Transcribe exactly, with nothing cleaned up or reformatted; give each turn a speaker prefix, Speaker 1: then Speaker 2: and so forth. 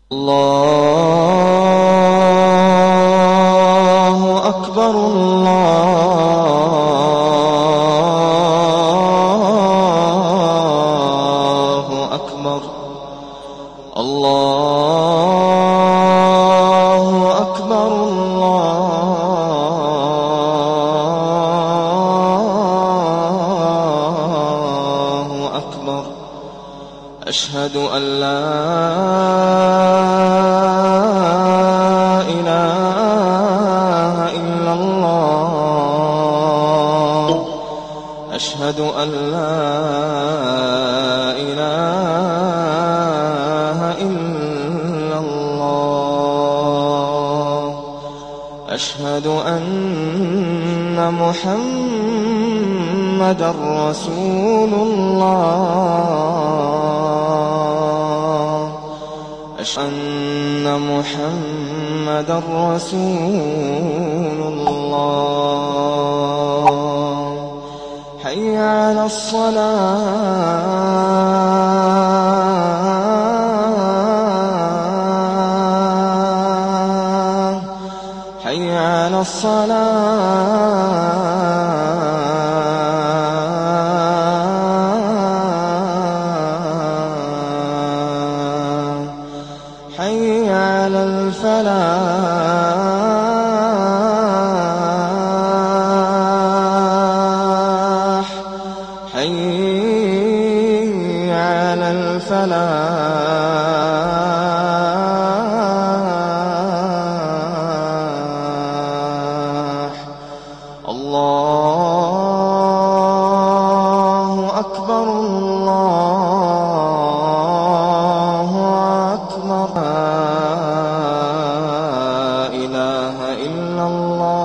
Speaker 1: الله أكبر الله أكبر الله أكبر الله أكبر أشهد أن لا إله إلا الله أشهد أن لا إله إلا الله أشهد أن محمدًا رسول الله أشهد أن محمدًا رسول الله حي على الصلاة حي على الصلاة حي على الفلاح حي على الفلاح الله أكبر الله أكبر لا إله إلا الله